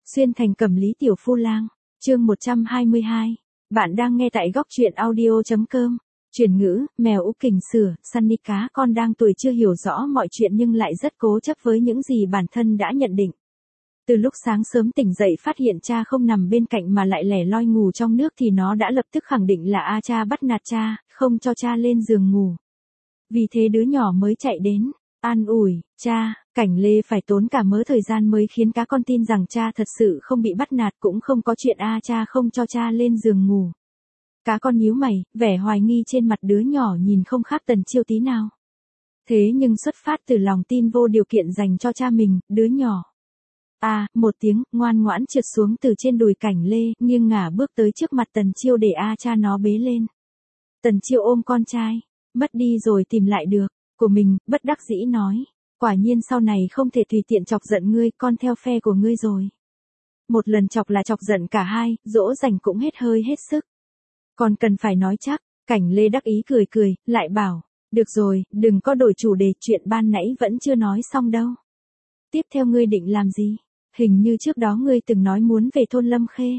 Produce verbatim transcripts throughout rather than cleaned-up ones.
Xuyên thành Cẩm Lý tiểu phu lang, chương một trăm hai mươi hai. Bạn đang nghe tại góc truyện audio chấm com. Chuyển ngữ, mèo Úc Kình sửa, Sunny cá con đang tuổi chưa hiểu rõ mọi chuyện nhưng lại rất cố chấp với những gì bản thân đã nhận định. Từ lúc sáng sớm tỉnh dậy phát hiện cha không nằm bên cạnh mà lại lẻ loi ngủ trong nước thì nó đã lập tức khẳng định là A cha bắt nạt cha, không cho cha lên giường ngủ. Vì thế đứa nhỏ mới chạy đến, an ủi, cha. Cảnh Lê phải tốn cả mớ thời gian mới khiến cá con tin rằng cha thật sự không bị bắt nạt, cũng không có chuyện A cha không cho cha lên giường ngủ. Cá con nhíu mày, vẻ hoài nghi trên mặt đứa nhỏ nhìn không khác Tần Chiêu tí nào. Thế nhưng xuất phát từ lòng tin vô điều kiện dành cho cha mình, đứa nhỏ. À, một tiếng, ngoan ngoãn trượt xuống từ trên đùi Cảnh Lê, nghiêng ngả bước tới trước mặt Tần Chiêu để A cha nó bế lên. Tần Chiêu ôm con trai, mất đi rồi tìm lại được, của mình, bất đắc dĩ nói. Quả nhiên sau này không thể tùy tiện chọc giận ngươi, con theo phe của ngươi rồi. Một lần chọc là chọc giận cả hai, dỗ dành cũng hết hơi hết sức. Còn cần phải nói chắc, Cảnh Lê đắc ý cười cười, lại bảo, được rồi, đừng có đổi chủ đề, chuyện ban nãy vẫn chưa nói xong đâu. Tiếp theo ngươi định làm gì? Hình như trước đó ngươi từng nói muốn về thôn Lâm Khê.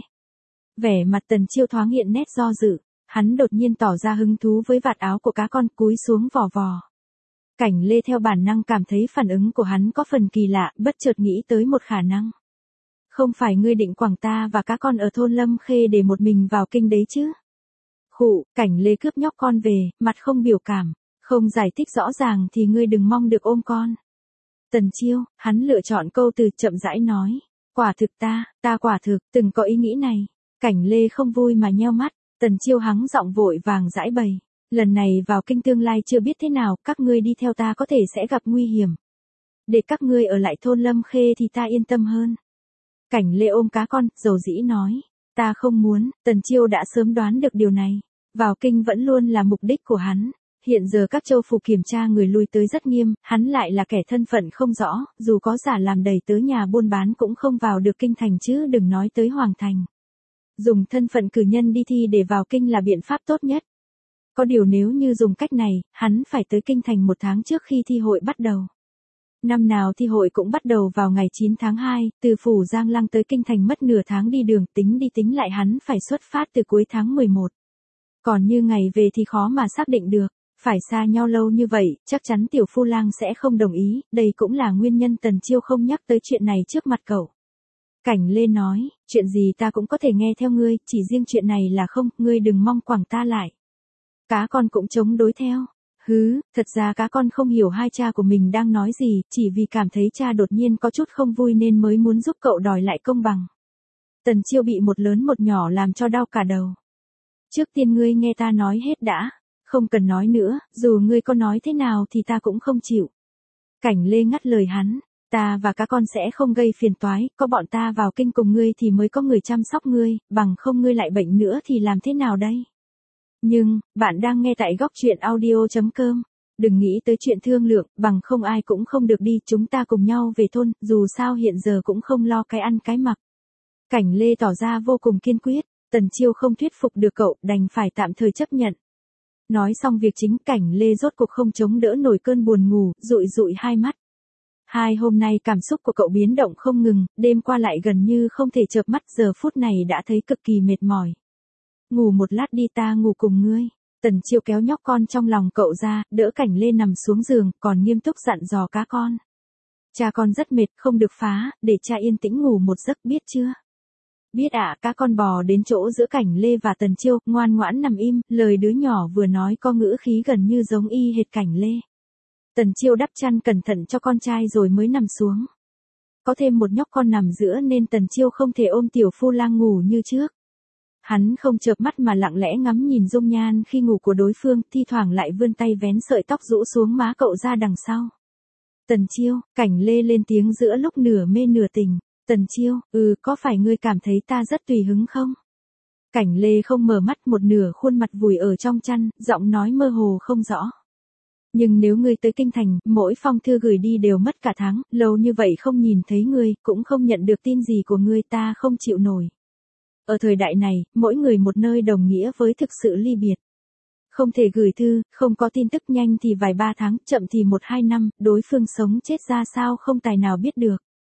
Vẻ mặt Tần Chiêu thoáng hiện nét do dự, hắn đột nhiên tỏ ra hứng thú với vạt áo của cá con, cúi xuống vò vò. Cảnh Lê theo bản năng cảm thấy phản ứng của hắn có phần kỳ lạ, bất chợt nghĩ tới một khả năng. Không phải ngươi định quẳng ta và cá con ở thôn Lâm Khê để một mình vào kinh đấy chứ? Khụ, Cảnh Lê cướp nhóc con về, mặt không biểu cảm, không giải thích rõ ràng thì ngươi đừng mong được ôm con. Tần Chiêu, hắn lựa chọn câu từ chậm rãi nói, quả thực ta, ta quả thực, từng có ý nghĩ này. Cảnh Lê không vui mà nheo mắt, Tần Chiêu hắng giọng vội vàng giải bày. Lần này vào kinh tương lai chưa biết thế nào, các ngươi đi theo ta có thể sẽ gặp nguy hiểm. Để các ngươi ở lại thôn Lâm Khê thì ta yên tâm hơn. Cảnh Lê ôm cá con, dầu dĩ nói, ta không muốn. Tần Chiêu đã sớm đoán được điều này. Vào kinh vẫn luôn là mục đích của hắn. Hiện giờ các châu phủ kiểm tra người lui tới rất nghiêm, hắn lại là kẻ thân phận không rõ, dù có giả làm đầy tớ nhà buôn bán cũng không vào được kinh thành chứ đừng nói tới hoàng thành. Dùng thân phận cử nhân đi thi để vào kinh là biện pháp tốt nhất. Có điều nếu như dùng cách này, hắn phải tới kinh thành một tháng trước khi thi hội bắt đầu. Năm nào thi hội cũng bắt đầu vào ngày chín tháng hai, từ phủ Giang Lăng tới kinh thành mất nửa tháng đi đường, tính đi tính lại hắn phải xuất phát từ cuối tháng mười một. Còn như ngày về thì khó mà xác định được, phải xa nhau lâu như vậy, chắc chắn tiểu phu lang sẽ không đồng ý, đây cũng là nguyên nhân Tần Chiêu không nhắc tới chuyện này trước mặt cậu. Cảnh Lê nói, chuyện gì ta cũng có thể nghe theo ngươi, chỉ riêng chuyện này là không, ngươi đừng mong quẳng ta lại. Cá con cũng chống đối theo. Hứ, thật ra cá con không hiểu hai cha của mình đang nói gì, chỉ vì cảm thấy cha đột nhiên có chút không vui nên mới muốn giúp cậu đòi lại công bằng. Tần Chiêu bị một lớn một nhỏ làm cho đau cả đầu. Trước tiên ngươi nghe ta nói hết đã, không cần nói nữa, dù ngươi có nói thế nào thì ta cũng không chịu. Cảnh Lê ngắt lời hắn, ta và cá con sẽ không gây phiền toái, có bọn ta vào kinh cùng ngươi thì mới có người chăm sóc ngươi, bằng không ngươi lại bệnh nữa thì làm thế nào đây? Nhưng, bạn đang nghe tại góc truyện audio chấm com. Đừng nghĩ tới chuyện thương lượng, bằng không ai cũng không được đi, chúng ta cùng nhau về thôn, dù sao hiện giờ cũng không lo cái ăn cái mặc. Cảnh Lê tỏ ra vô cùng kiên quyết, Tần Chiêu không thuyết phục được cậu, đành phải tạm thời chấp nhận. Nói xong việc chính, Cảnh Lê rốt cuộc không chống đỡ nổi cơn buồn ngủ, dụi dụi hai mắt. Hai hôm nay cảm xúc của cậu biến động không ngừng, đêm qua lại gần như không thể chợp mắt, giờ phút này đã thấy cực kỳ mệt mỏi. Ngủ một lát đi, ta ngủ cùng ngươi. Tần Chiêu kéo nhóc con trong lòng cậu ra, đỡ Cảnh Lê nằm xuống giường, còn nghiêm túc dặn dò cá con. Cha con rất mệt, không được phá, để cha yên tĩnh ngủ một giấc biết chưa? Biết ạ. Cá con bò đến chỗ giữa Cảnh Lê và Tần Chiêu, ngoan ngoãn nằm im, lời đứa nhỏ vừa nói có ngữ khí gần như giống y hệt Cảnh Lê. Tần Chiêu đắp chăn cẩn thận cho con trai rồi mới nằm xuống. Có thêm một nhóc con nằm giữa nên Tần Chiêu không thể ôm tiểu phu lang ngủ như trước. Hắn không chợp mắt mà lặng lẽ ngắm nhìn dung nhan khi ngủ của đối phương, thi thoảng lại vươn tay vén sợi tóc rũ xuống má cậu ra đằng sau. Tần Chiêu, Cảnh Lê lên tiếng giữa lúc nửa mê nửa tỉnh. Tần Chiêu, ừ, có phải ngươi cảm thấy ta rất tùy hứng không? Cảnh Lê không mở mắt, một nửa khuôn mặt vùi ở trong chăn, giọng nói mơ hồ không rõ. Nhưng nếu ngươi tới kinh thành, mỗi phong thư gửi đi đều mất cả tháng, lâu như vậy không nhìn thấy ngươi, cũng không nhận được tin gì của ngươi, ta không chịu nổi. Ở thời đại này, mỗi người một nơi đồng nghĩa với thực sự ly biệt. Không thể gửi thư, không có tin tức, nhanh thì vài ba tháng, chậm thì một hai năm, đối phương sống chết ra sao không tài nào biết được.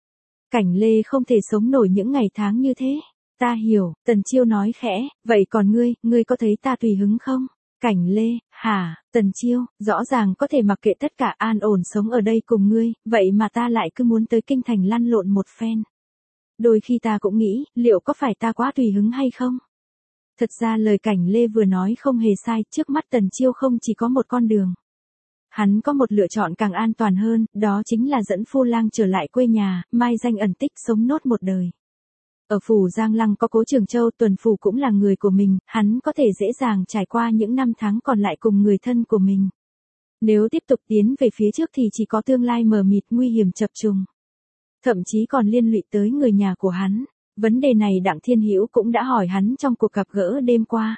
Cảnh Lê không thể sống nổi những ngày tháng như thế. Ta hiểu, Tần Chiêu nói khẽ, vậy còn ngươi, ngươi có thấy ta tùy hứng không? Cảnh Lê, hả, Tần Chiêu, rõ ràng có thể mặc kệ tất cả an ổn sống ở đây cùng ngươi, vậy mà ta lại cứ muốn tới kinh thành lăn lộn một phen. Đôi khi ta cũng nghĩ, liệu có phải ta quá tùy hứng hay không? Thật ra lời Cảnh Lê vừa nói không hề sai, trước mắt Tần Chiêu không chỉ có một con đường. Hắn có một lựa chọn càng an toàn hơn, đó chính là dẫn Phu Lang trở lại quê nhà, mai danh ẩn tích sống nốt một đời. Ở phủ Giang Lăng có Cố Trường Châu, Tuần Phủ cũng là người của mình, hắn có thể dễ dàng trải qua những năm tháng còn lại cùng người thân của mình. Nếu tiếp tục tiến về phía trước thì chỉ có tương lai mờ mịt nguy hiểm chập trùng. Thậm chí còn liên lụy tới người nhà của hắn. Vấn đề này Đặng Thiên Hữu cũng đã hỏi hắn trong cuộc gặp gỡ đêm qua.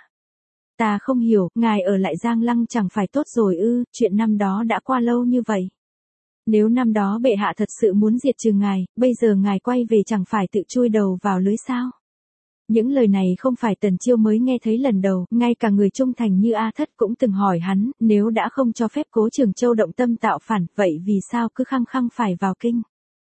Ta không hiểu, ngài ở lại Giang Lăng chẳng phải tốt rồi ư, chuyện năm đó đã qua lâu như vậy. Nếu năm đó bệ hạ thật sự muốn diệt trừ ngài, bây giờ ngài quay về chẳng phải tự chui đầu vào lưới sao? Những lời này không phải Tần Chiêu mới nghe thấy lần đầu, ngay cả người trung thành như A Thất cũng từng hỏi hắn, nếu đã không cho phép Cố Trường Châu động tâm tạo phản, vậy vì sao cứ khăng khăng phải vào kinh?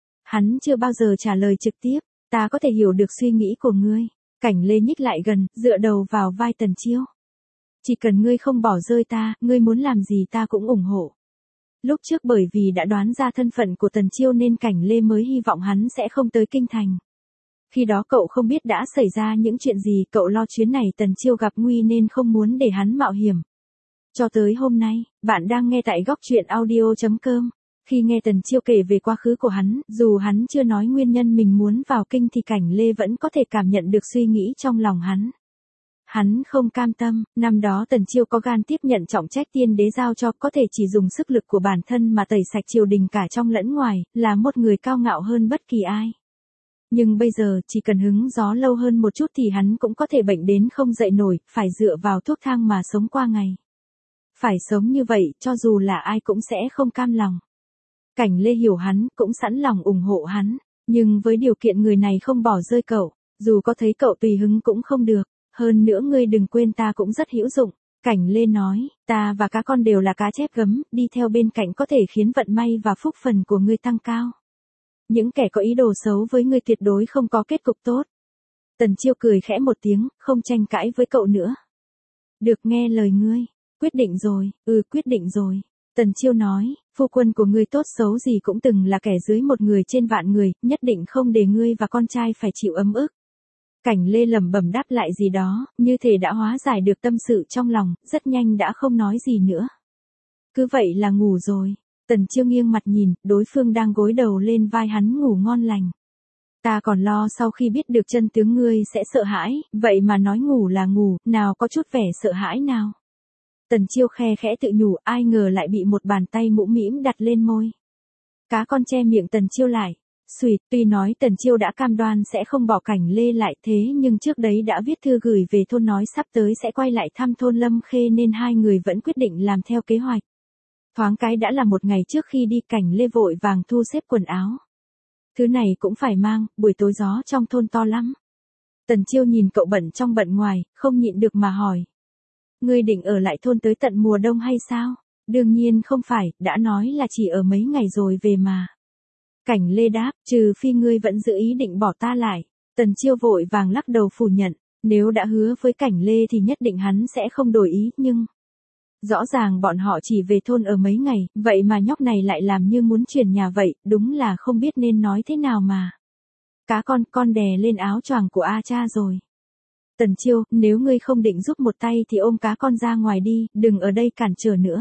Hắn chưa bao giờ trả lời trực tiếp, ta có thể hiểu được suy nghĩ của ngươi. Cảnh Lê nhích lại gần, dựa đầu vào vai Tần Chiêu. Chỉ cần ngươi không bỏ rơi ta, ngươi muốn làm gì ta cũng ủng hộ. Lúc trước bởi vì đã đoán ra thân phận của Tần Chiêu nên Cảnh Lê mới hy vọng hắn sẽ không tới kinh thành. Khi đó cậu không biết đã xảy ra những chuyện gì, cậu lo chuyến này Tần Chiêu gặp nguy nên không muốn để hắn mạo hiểm. Cho tới hôm nay, bạn đang nghe tại góc truyện audio chấm com. Khi nghe Tần Chiêu kể về quá khứ của hắn, dù hắn chưa nói nguyên nhân mình muốn vào kinh thì Cảnh Lê vẫn có thể cảm nhận được suy nghĩ trong lòng hắn. Hắn không cam tâm, năm đó Tần Chiêu có gan tiếp nhận trọng trách tiên đế giao cho, có thể chỉ dùng sức lực của bản thân mà tẩy sạch triều đình cả trong lẫn ngoài, là một người cao ngạo hơn bất kỳ ai. Nhưng bây giờ, chỉ cần hứng gió lâu hơn một chút thì hắn cũng có thể bệnh đến không dậy nổi, phải dựa vào thuốc thang mà sống qua ngày. Phải sống như vậy, cho dù là ai cũng sẽ không cam lòng. Cảnh Lê hiểu hắn, cũng sẵn lòng ủng hộ hắn, nhưng với điều kiện người này không bỏ rơi cậu, dù có thấy cậu tùy hứng cũng không được. Hơn nữa ngươi đừng quên ta cũng rất hữu dụng. Cảnh Lê nói, ta và cá con đều là cá chép gấm, đi theo bên cạnh có thể khiến vận may và phúc phần của ngươi tăng cao. Những kẻ có ý đồ xấu với ngươi tuyệt đối không có kết cục tốt. Tần Chiêu cười khẽ một tiếng, không tranh cãi với cậu nữa. Được, nghe lời ngươi. Quyết định rồi, ừ quyết định rồi. Tần Chiêu nói, phu quân của ngươi tốt xấu gì cũng từng là kẻ dưới một người trên vạn người, nhất định không để ngươi và con trai phải chịu ấm ức. Cảnh Lê lẩm bẩm đáp lại gì đó, như thể đã hóa giải được tâm sự trong lòng, rất nhanh đã không nói gì nữa. Cứ vậy là ngủ rồi. Tần Chiêu nghiêng mặt nhìn, đối phương đang gối đầu lên vai hắn ngủ ngon lành. Ta còn lo sau khi biết được chân tướng ngươi sẽ sợ hãi, vậy mà nói ngủ là ngủ, nào có chút vẻ sợ hãi nào. Tần Chiêu khe khẽ tự nhủ, ai ngờ lại bị một bàn tay mũm mĩm đặt lên môi. Cá con che miệng Tần Chiêu lại. Xùi, tuy nói Tần Chiêu đã cam đoan sẽ không bỏ Cảnh Lê lại thế nhưng trước đấy đã viết thư gửi về thôn nói sắp tới sẽ quay lại thăm thôn Lâm Khê nên hai người vẫn quyết định làm theo kế hoạch. Thoáng cái đã là một ngày trước khi đi, Cảnh Lê vội vàng thu xếp quần áo. Thứ này cũng phải mang, buổi tối gió trong thôn to lắm. Tần Chiêu nhìn cậu bận trong bận ngoài, không nhịn được mà hỏi. Ngươi định ở lại thôn tới tận mùa đông hay sao? Đương nhiên không phải, đã nói là chỉ ở mấy ngày rồi về mà. Cảnh Lê đáp, trừ phi ngươi vẫn giữ ý định bỏ ta lại. Tần Chiêu vội vàng lắc đầu phủ nhận, nếu đã hứa với Cảnh Lê thì nhất định hắn sẽ không đổi ý, nhưng... Rõ ràng bọn họ chỉ về thôn ở mấy ngày, vậy mà nhóc này lại làm như muốn chuyển nhà vậy, đúng là không biết nên nói thế nào mà. Cá con, con đè lên áo choàng của A cha rồi. Tần Chiêu, nếu ngươi không định giúp một tay thì ôm cá con ra ngoài đi, đừng ở đây cản trở nữa.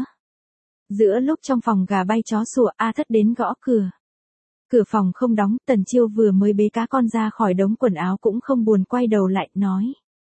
Giữa lúc trong phòng gà bay chó sủa, A Thất đến gõ cửa. Cửa phòng không đóng, Tần Chiêu vừa mới bế cá con ra khỏi đống quần áo cũng không buồn quay đầu lại, nói.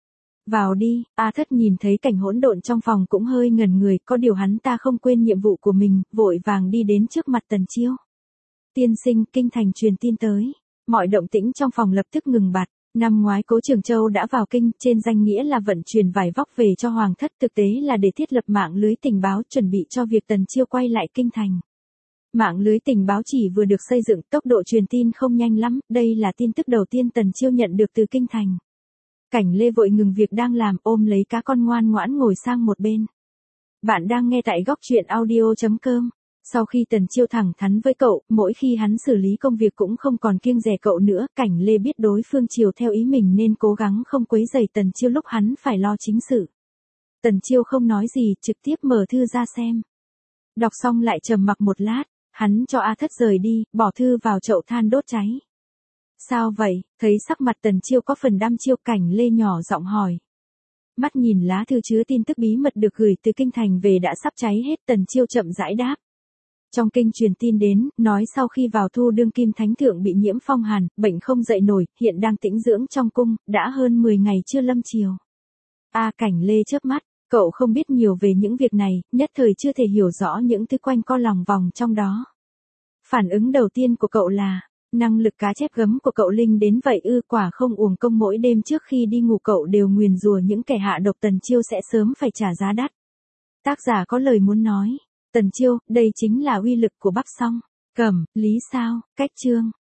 Vào đi. A Thất nhìn thấy cảnh hỗn độn trong phòng cũng hơi ngẩn người, có điều hắn ta không quên nhiệm vụ của mình, vội vàng đi đến trước mặt Tần Chiêu. Tiên sinh, kinh thành truyền tin tới. Mọi động tĩnh trong phòng lập tức ngừng bặt. Năm ngoái Cố Trường Châu đã vào kinh, trên danh nghĩa là vận chuyển vải vóc về cho Hoàng thất, thực tế là để thiết lập mạng lưới tình báo chuẩn bị cho việc Tần Chiêu quay lại kinh thành. Mạng lưới tình báo chỉ vừa được xây dựng, tốc độ truyền tin không nhanh lắm, đây là tin tức đầu tiên Tần Chiêu nhận được từ kinh thành. Cảnh Lê vội ngừng việc đang làm, ôm lấy cá con ngoan ngoãn ngồi sang một bên. Bạn đang nghe tại góc truyện audio chấm com. Sau khi Tần Chiêu thẳng thắn với cậu, mỗi khi hắn xử lý công việc cũng không còn kiêng dè cậu nữa, Cảnh Lê biết đối phương chiều theo ý mình nên cố gắng không quấy rầy Tần Chiêu lúc hắn phải lo chính sự. Tần Chiêu không nói gì, trực tiếp mở thư ra xem. Đọc xong lại trầm mặc một lát, hắn cho A Thất rời đi, bỏ thư vào chậu than đốt cháy. Sao vậy? Thấy sắc mặt Tần Chiêu có phần đăm chiêu, Cảnh Lê nhỏ giọng hỏi. Mắt nhìn lá thư chứa tin tức bí mật được gửi từ kinh thành về đã sắp cháy hết, Tần Chiêu chậm rãi đáp. Trong kinh truyền tin đến, nói sau khi vào thu đương kim thánh thượng bị nhiễm phong hàn, bệnh không dậy nổi, hiện đang tĩnh dưỡng trong cung, đã hơn mười ngày chưa lâm triều. A Cảnh Lê chớp mắt, cậu không biết nhiều về những việc này, nhất thời chưa thể hiểu rõ những thứ quanh co lòng vòng trong đó. Phản ứng đầu tiên của cậu là, năng lực cá chép gấm của cậu linh đến vậy ư? Quả không uổng công mỗi đêm trước khi đi ngủ cậu đều nguyền rủa những kẻ hạ độc Tần Chiêu sẽ sớm phải trả giá đắt. Tác giả có lời muốn nói. Tần Chiêu, đây chính là uy lực của Bắc Song. Cẩm, Lý sao, cách chương.